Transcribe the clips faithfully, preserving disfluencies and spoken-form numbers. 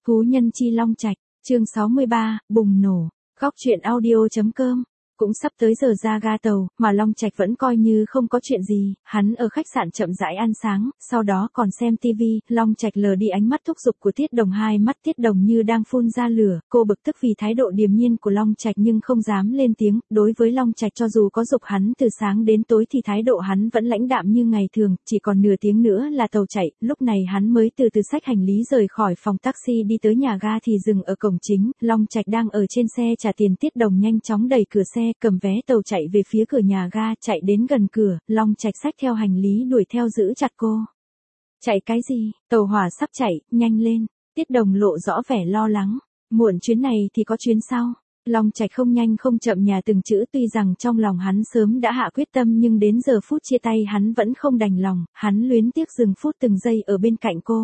Phú Nhân Chi Long Trạch, chương sáu mươi ba, bùng nổ. Góc truyện audio.com. Cũng sắp tới giờ ra ga tàu, mà Long Trạch vẫn coi như không có chuyện gì, hắn ở khách sạn chậm rãi ăn sáng, sau đó còn xem tivi. Long Trạch lờ đi ánh mắt thúc giục của Tiết Đồng, hai mắt Tiết Đồng như đang phun ra lửa, cô bực tức vì thái độ điềm nhiên của Long Trạch nhưng không dám lên tiếng. Đối với Long Trạch, cho dù có giục hắn từ sáng đến tối thì thái độ hắn vẫn lãnh đạm như ngày thường. Chỉ còn nửa tiếng nữa là tàu chạy, lúc này hắn mới từ từ xách hành lý rời khỏi phòng taxi đi tới nhà ga thì dừng ở cổng chính. Long Trạch đang ở trên xe trả tiền, Tiết Đồng nhanh chóng đẩy cửa xe, cầm vé tàu chạy về phía cửa nhà ga. Chạy đến gần cửa, Long Trạch xách theo hành lý đuổi theo giữ chặt cô. Chạy cái gì, tàu hỏa sắp chạy, nhanh lên. Tiết Đồng lộ rõ vẻ lo lắng. Muộn chuyến này thì có chuyến sau. Long Trạch không nhanh không chậm nhà từng chữ, tuy rằng trong lòng hắn sớm đã hạ quyết tâm nhưng đến giờ phút chia tay hắn vẫn không đành lòng. Hắn luyến tiếc dừng phút từng giây ở bên cạnh cô.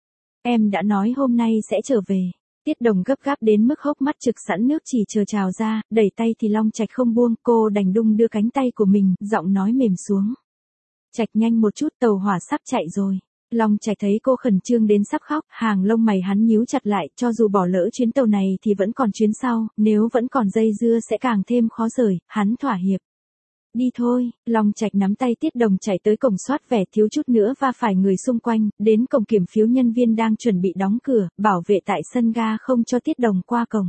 Em đã nói hôm nay sẽ trở về. Tiết Đồng gấp gáp đến mức hốc mắt trực sẵn nước chỉ chờ trào ra, đẩy tay thì Long Trạch không buông, cô đành đung đưa cánh tay của mình, giọng nói mềm xuống. Trạch nhanh một chút, tàu hỏa sắp chạy rồi. Long Trạch thấy cô khẩn trương đến sắp khóc, hàng lông mày hắn nhíu chặt lại, cho dù bỏ lỡ chuyến tàu này thì vẫn còn chuyến sau, nếu vẫn còn dây dưa sẽ càng thêm khó rời, hắn thỏa hiệp. Đi thôi. Long Trạch nắm tay Tiết Đồng chạy tới cổng soát vé, thiếu chút nữa va phải người xung quanh, đến cổng kiểm phiếu nhân viên đang chuẩn bị đóng cửa, bảo vệ tại sân ga không cho Tiết Đồng qua cổng.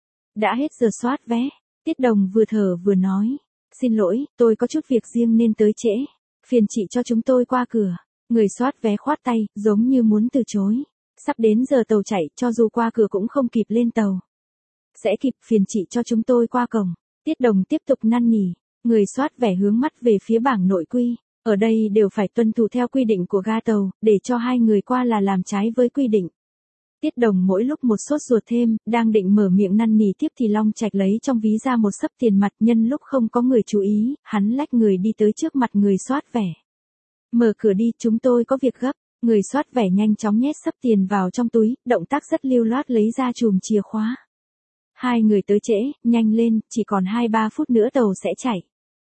Đã hết giờ soát vé. Tiết Đồng vừa thở vừa nói. Xin lỗi, tôi có chút việc riêng nên tới trễ. Phiền chị cho chúng tôi qua cửa. Người soát vé khoát tay, giống như muốn từ chối. Sắp đến giờ tàu chạy, cho dù qua cửa cũng không kịp lên tàu. Sẽ kịp, phiền chị cho chúng tôi qua cổng. Tiết Đồng tiếp tục năn nỉ. Người soát vé hướng mắt về phía bảng nội quy. Ở đây đều phải tuân thủ theo quy định của ga tàu, để cho hai người qua là làm trái với quy định. Tiết Đồng mỗi lúc một sốt ruột thêm, đang định mở miệng năn nỉ tiếp thì Long Trạch lấy trong ví ra một xấp tiền mặt, nhân lúc không có người chú ý, hắn lách người đi tới trước mặt người soát vé. Mở cửa đi, chúng tôi có việc gấp. Người soát vé nhanh chóng nhét xấp tiền vào trong túi, động tác rất lưu loát lấy ra chùm chìa khóa. Hai người tới trễ, nhanh lên, chỉ còn hai ba phút nữa tàu sẽ chạy.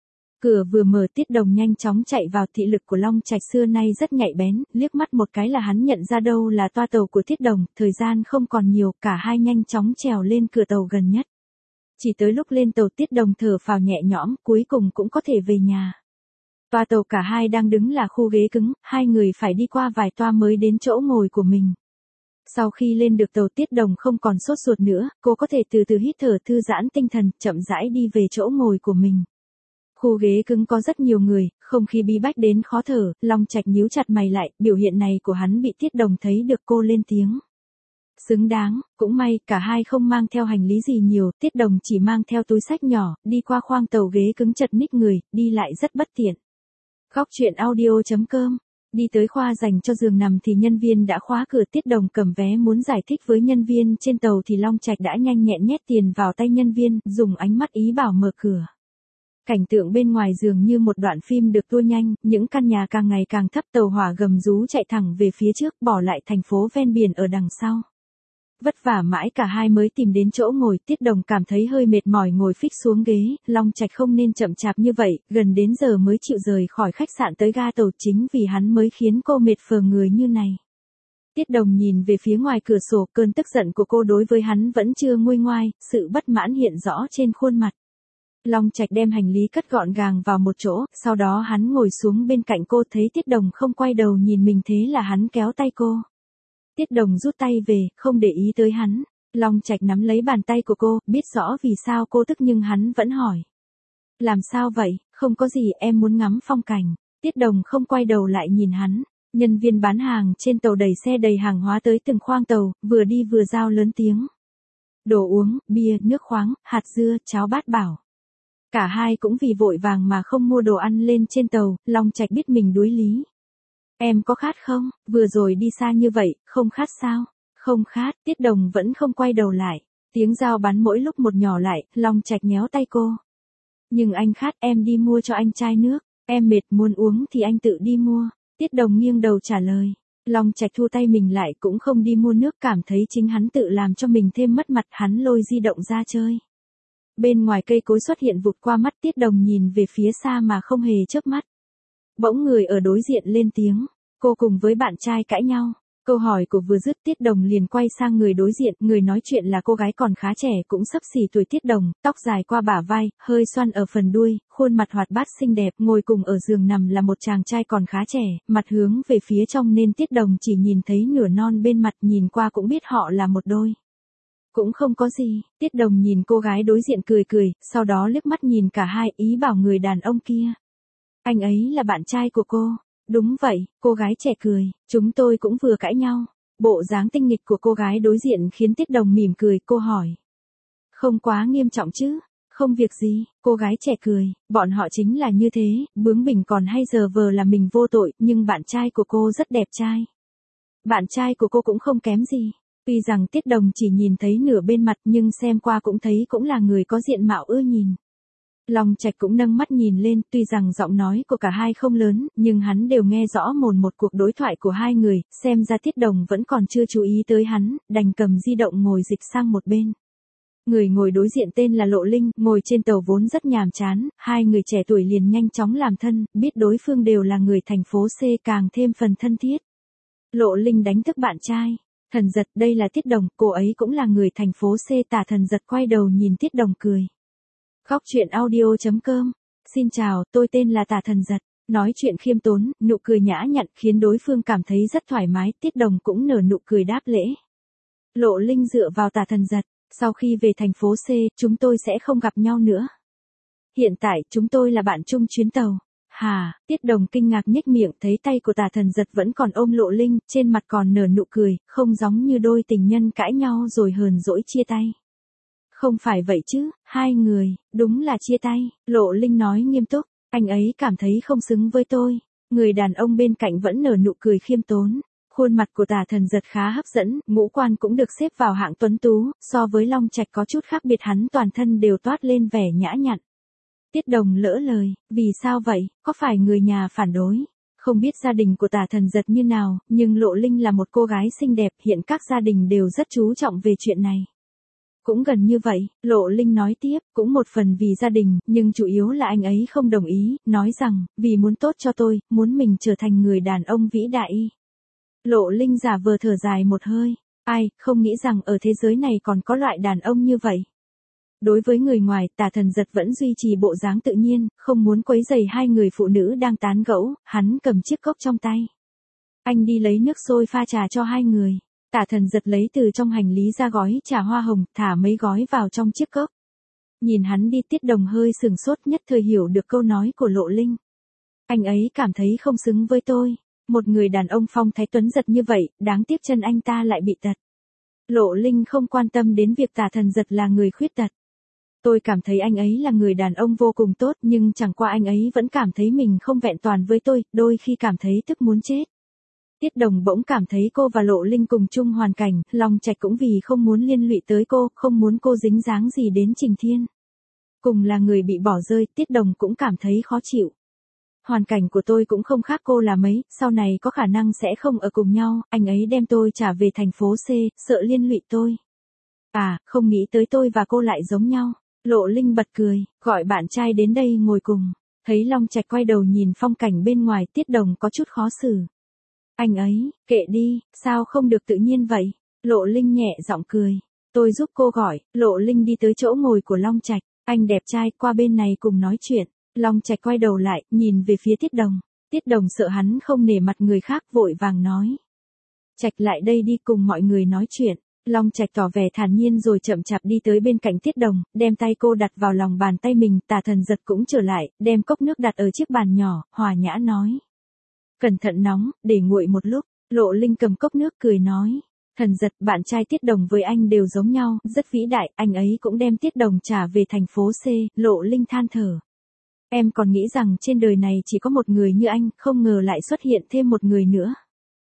Cửa vừa mở, Tiết Đồng nhanh chóng chạy vào. Thị lực của Long Trạch xưa nay rất nhạy bén, liếc mắt một cái là hắn nhận ra đâu là toa tàu của Tiết Đồng. Thời gian không còn nhiều, cả hai nhanh chóng trèo lên cửa tàu gần nhất. Chỉ tới lúc lên tàu Tiết Đồng thở phào nhẹ nhõm, cuối cùng cũng có thể về nhà. Toa tàu cả hai đang đứng là khu ghế cứng, hai người phải đi qua vài toa mới đến chỗ ngồi của mình. Sau khi lên được tàu, Tiết Đồng không còn sốt ruột nữa, cô có thể từ từ hít thở thư giãn tinh thần, chậm rãi đi về chỗ ngồi của mình. Khu ghế cứng có rất nhiều người, không khí bí bách đến khó thở. Long Trạch nhíu chặt mày lại, biểu hiện này của hắn bị Tiết Đồng thấy được, cô lên tiếng. Xứng đáng, cũng may, cả hai không mang theo hành lý gì nhiều, Tiết Đồng chỉ mang theo túi xách nhỏ, đi qua khoang tàu ghế cứng chật ních người, đi lại rất bất tiện. Góc truyện audio.com. Đi tới khoa dành cho giường nằm thì nhân viên đã khóa cửa. Tiết Đồng cầm vé muốn giải thích với nhân viên trên tàu thì Long Trạch đã nhanh nhẹn nhét tiền vào tay nhân viên, dùng ánh mắt ý bảo mở cửa. Cảnh tượng bên ngoài dường như một đoạn phim được tua nhanh, những căn nhà càng ngày càng thấp, tàu hỏa gầm rú chạy thẳng về phía trước, bỏ lại thành phố ven biển ở đằng sau. Vất vả mãi cả hai mới tìm đến chỗ ngồi, Tiết Đồng cảm thấy hơi mệt mỏi ngồi phích xuống ghế. Long Trạch không nên chậm chạp như vậy, gần đến giờ mới chịu rời khỏi khách sạn tới ga tàu, chính vì hắn mới khiến cô mệt phờ người như này. Tiết Đồng nhìn về phía ngoài cửa sổ, cơn tức giận của cô đối với hắn vẫn chưa nguôi ngoai, sự bất mãn hiện rõ trên khuôn mặt. Long Trạch đem hành lý cất gọn gàng vào một chỗ, sau đó hắn ngồi xuống bên cạnh cô, thấy Tiết Đồng không quay đầu nhìn mình thế là hắn kéo tay cô. Tiết Đồng rút tay về, không để ý tới hắn. Long Trạch nắm lấy bàn tay của cô, biết rõ vì sao cô tức nhưng hắn vẫn hỏi. Làm sao vậy? Không có gì, em muốn ngắm phong cảnh. Tiết Đồng không quay đầu lại nhìn hắn. Nhân viên bán hàng trên tàu đẩy xe đầy hàng hóa tới từng khoang tàu, vừa đi vừa giao lớn tiếng. Đồ uống, bia, nước khoáng, hạt dưa, cháo bát bảo. Cả hai cũng vì vội vàng mà không mua đồ ăn lên trên tàu. Long Trạch biết mình đuối lý. Em có khát không? Vừa rồi đi xa như vậy, không khát sao? Không khát. Tiết Đồng vẫn không quay đầu lại. Tiếng dao bắn mỗi lúc một nhỏ lại, Long Trạch nhéo tay cô. Nhưng anh khát, em đi mua cho anh chai nước. Em mệt, muốn uống thì anh tự đi mua. Tiết Đồng nghiêng đầu trả lời. Long Trạch thu tay mình lại, cũng không đi mua nước, cảm thấy chính hắn tự làm cho mình thêm mất mặt. Hắn lôi di động ra chơi. Bên ngoài cây cối xuất hiện vụt qua mắt, Tiết Đồng nhìn về phía xa mà không hề chớp mắt. Bỗng người ở đối diện lên tiếng. Cô cùng với bạn trai cãi nhau. Câu hỏi của vừa dứt Tiết Đồng liền quay sang người đối diện, người nói chuyện là cô gái còn khá trẻ cũng xấp xỉ tuổi Tiết Đồng, tóc dài qua bả vai, hơi xoăn ở phần đuôi, khuôn mặt hoạt bát xinh đẹp, ngồi cùng ở giường nằm là một chàng trai còn khá trẻ, mặt hướng về phía trong nên Tiết Đồng chỉ nhìn thấy nửa non bên mặt, nhìn qua cũng biết họ là một đôi. Cũng không có gì, Tiết Đồng nhìn cô gái đối diện cười cười, sau đó liếc mắt nhìn cả hai, ý bảo người đàn ông kia. Anh ấy là bạn trai của cô. Đúng vậy, cô gái trẻ cười, chúng tôi cũng vừa cãi nhau. Bộ dáng tinh nghịch của cô gái đối diện khiến Tiết Đồng mỉm cười, cô hỏi. Không quá nghiêm trọng chứ? Không việc gì, cô gái trẻ cười, bọn họ chính là như thế, bướng bỉnh còn hay giờ vờ là mình vô tội, nhưng bạn trai của cô rất đẹp trai. Bạn trai của cô cũng không kém gì. Tuy rằng Tiết Đồng chỉ nhìn thấy nửa bên mặt nhưng xem qua cũng thấy cũng là người có diện mạo ưa nhìn. Long Trạch cũng nâng mắt nhìn lên, tuy rằng giọng nói của cả hai không lớn, nhưng hắn đều nghe rõ mồn một cuộc đối thoại của hai người, xem ra Tiết Đồng vẫn còn chưa chú ý tới hắn, đành cầm di động ngồi dịch sang một bên. Người ngồi đối diện tên là Lộ Linh, ngồi trên tàu vốn rất nhàm chán, hai người trẻ tuổi liền nhanh chóng làm thân, biết đối phương đều là người thành phố C càng thêm phần thân thiết. Lộ Linh đánh thức bạn trai. Thần Giật, đây là Tiết Đồng, cô ấy cũng là người thành phố C. Tả Thần Giật quay đầu nhìn Tiết Đồng cười. Khóc chuyện audio chấm com. Xin chào, tôi tên là Tả Thần Giật. Nói chuyện khiêm tốn, nụ cười nhã nhặn khiến đối phương cảm thấy rất thoải mái, Tiết Đồng cũng nở nụ cười đáp lễ. Lộ Linh dựa vào Tả Thần Giật, sau khi về thành phố C, chúng tôi sẽ không gặp nhau nữa. Hiện tại, chúng tôi là bạn chung chuyến tàu. Hà, Tiết Đồng kinh ngạc nhếch miệng, thấy tay của Tả Thần Giật vẫn còn ôm Lộ Linh, trên mặt còn nở nụ cười, không giống như đôi tình nhân cãi nhau rồi hờn dỗi chia tay. Không phải vậy chứ, hai người, đúng là chia tay, Lộ Linh nói nghiêm túc, anh ấy cảm thấy không xứng với tôi. Người đàn ông bên cạnh vẫn nở nụ cười khiêm tốn. Khuôn mặt của Tả Thần Giật khá hấp dẫn, ngũ quan cũng được xếp vào hạng tuấn tú, so với Long Trạch có chút khác biệt, hắn toàn thân đều toát lên vẻ nhã nhặn. Tiết Đồng lỡ lời, vì sao vậy, có phải người nhà phản đối? Không biết gia đình của Tả Thần Giật như nào, nhưng Lộ Linh là một cô gái xinh đẹp, hiện các gia đình đều rất chú trọng về chuyện này. Cũng gần như vậy, Lộ Linh nói tiếp, cũng một phần vì gia đình, nhưng chủ yếu là anh ấy không đồng ý, nói rằng, vì muốn tốt cho tôi, muốn mình trở thành người đàn ông vĩ đại. Lộ Linh giả vờ thở dài một hơi, ai, không nghĩ rằng ở thế giới này còn có loại đàn ông như vậy. Đối với người ngoài, Tả Thần Giật vẫn duy trì bộ dáng tự nhiên, không muốn quấy rầy hai người phụ nữ đang tán gẫu, hắn cầm chiếc cốc trong tay. Anh đi lấy nước sôi pha trà cho hai người. Tả Thần Giật lấy từ trong hành lý ra gói trà hoa hồng, thả mấy gói vào trong chiếc cốc. Nhìn hắn đi, Tiết Đồng hơi sừng sốt, nhất thời hiểu được câu nói của Lộ Linh. Anh ấy cảm thấy không xứng với tôi. Một người đàn ông phong thái tuấn giật như vậy, đáng tiếc chân anh ta lại bị tật. Lộ Linh không quan tâm đến việc Tả Thần Giật là người khuyết tật. Tôi cảm thấy anh ấy là người đàn ông vô cùng tốt, nhưng chẳng qua anh ấy vẫn cảm thấy mình không vẹn toàn với tôi, đôi khi cảm thấy tức muốn chết. Tiết Đồng bỗng cảm thấy cô và Lộ Linh cùng chung hoàn cảnh, Long Trạch cũng vì không muốn liên lụy tới cô, không muốn cô dính dáng gì đến Trình Thiên. Cùng là người bị bỏ rơi, Tiết Đồng cũng cảm thấy khó chịu. Hoàn cảnh của tôi cũng không khác cô là mấy, sau này có khả năng sẽ không ở cùng nhau, anh ấy đem tôi trả về thành phố C, sợ liên lụy tôi. À, không nghĩ tới tôi và cô lại giống nhau. Lộ Linh bật cười, gọi bạn trai đến đây ngồi cùng. Thấy Long Trạch quay đầu nhìn phong cảnh bên ngoài, Tiết Đồng có chút khó xử. Anh ấy, kệ đi, sao không được tự nhiên vậy? Lộ Linh nhẹ giọng cười. Tôi giúp cô gọi. Lộ Linh đi tới chỗ ngồi của Long Trạch. Anh đẹp trai, qua bên này cùng nói chuyện. Long Trạch quay đầu lại, nhìn về phía Tiết Đồng. Tiết Đồng sợ hắn không nể mặt người khác, vội vàng nói. Trạch lại đây đi, cùng mọi người nói chuyện. Long Trạch tỏ vẻ thản nhiên rồi chậm chạp đi tới bên cạnh Tiết Đồng, đem tay cô đặt vào lòng bàn tay mình. Tả Thần Giật cũng trở lại, đem cốc nước đặt ở chiếc bàn nhỏ, hòa nhã nói. Cẩn thận nóng, để nguội một lúc. Lộ Linh cầm cốc nước cười nói. Thần Giật, bạn trai Tiết Đồng với anh đều giống nhau, rất vĩ đại, anh ấy cũng đem Tiết Đồng trả về thành phố C. Lộ Linh than thở. Em còn nghĩ rằng trên đời này chỉ có một người như anh, không ngờ lại xuất hiện thêm một người nữa.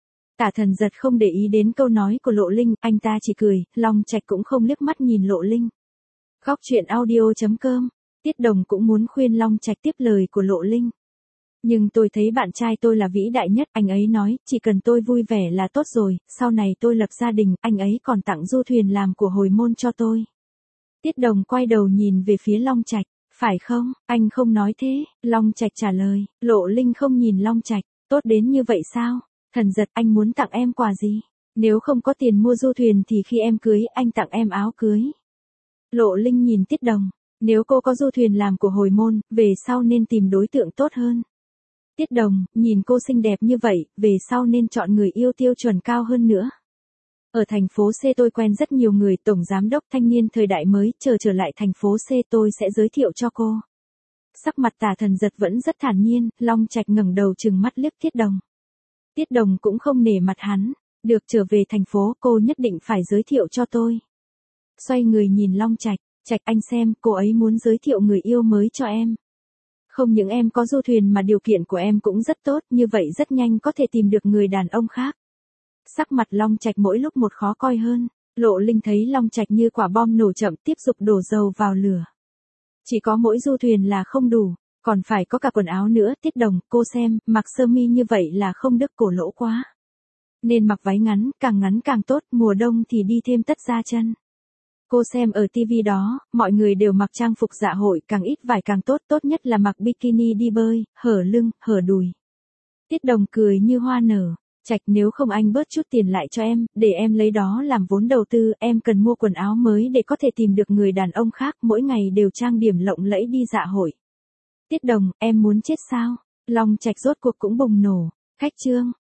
Tả Thần Giật không để ý đến câu nói của Lộ Linh, anh ta chỉ cười, Long Trạch cũng không liếc mắt nhìn Lộ Linh. Khóc chuyện audio chấm com. Tiết Đồng cũng muốn khuyên Long Trạch tiếp lời của Lộ Linh. Nhưng tôi thấy bạn trai tôi là vĩ đại nhất, anh ấy nói, chỉ cần tôi vui vẻ là tốt rồi, sau này tôi lập gia đình, anh ấy còn tặng du thuyền làm của hồi môn cho tôi. Tiết Đồng quay đầu nhìn về phía Long Trạch, phải không, anh không nói thế, Long Trạch trả lời, Lộ Linh không nhìn Long Trạch, tốt đến như vậy sao? Thần Giật, anh muốn tặng em quà gì? Nếu không có tiền mua du thuyền thì khi em cưới anh tặng em áo cưới. Lộ Linh nhìn Tiết Đồng. Nếu cô có du thuyền làm của hồi môn, về sau nên tìm đối tượng tốt hơn. Tiết Đồng, nhìn cô xinh đẹp như vậy, về sau nên chọn người yêu tiêu chuẩn cao hơn nữa. Ở thành phố C tôi quen rất nhiều người, tổng giám đốc thanh niên thời đại mới, chờ trở lại thành phố C tôi sẽ giới thiệu cho cô. Sắc mặt Tả Thần Giật vẫn rất thản nhiên, Long Trạch ngẩng đầu trừng mắt liếc Tiết Đồng. Tiết Đồng cũng không nể mặt hắn, được trở về thành phố cô nhất định phải giới thiệu cho tôi. Xoay người nhìn Long Trạch, Trạch anh xem, cô ấy muốn giới thiệu người yêu mới cho em. Không những em có du thuyền mà điều kiện của em cũng rất tốt, như vậy rất nhanh có thể tìm được người đàn ông khác. Sắc mặt Long Trạch mỗi lúc một khó coi hơn, Lộ Linh thấy Long Trạch như quả bom nổ chậm tiếp tục đổ dầu vào lửa. Chỉ có mỗi du thuyền là không đủ, còn phải có cả quần áo nữa. Tiết Đồng, cô xem, mặc sơ mi như vậy là không đứt cổ lỗ quá. Nên mặc váy ngắn, càng ngắn càng tốt, mùa đông thì đi thêm tất da chân. Cô xem ở tivi đó, mọi người đều mặc trang phục dạ hội, càng ít vải càng tốt, tốt nhất là mặc bikini đi bơi, hở lưng, hở đùi. Tiết Đồng cười như hoa nở, Trạch nếu không anh bớt chút tiền lại cho em, để em lấy đó làm vốn đầu tư, em cần mua quần áo mới để có thể tìm được người đàn ông khác, mỗi ngày đều trang điểm lộng lẫy đi dạ hội. Tiết Đồng, em muốn chết sao? Long Trạch rốt cuộc cũng bùng nổ, khách trương.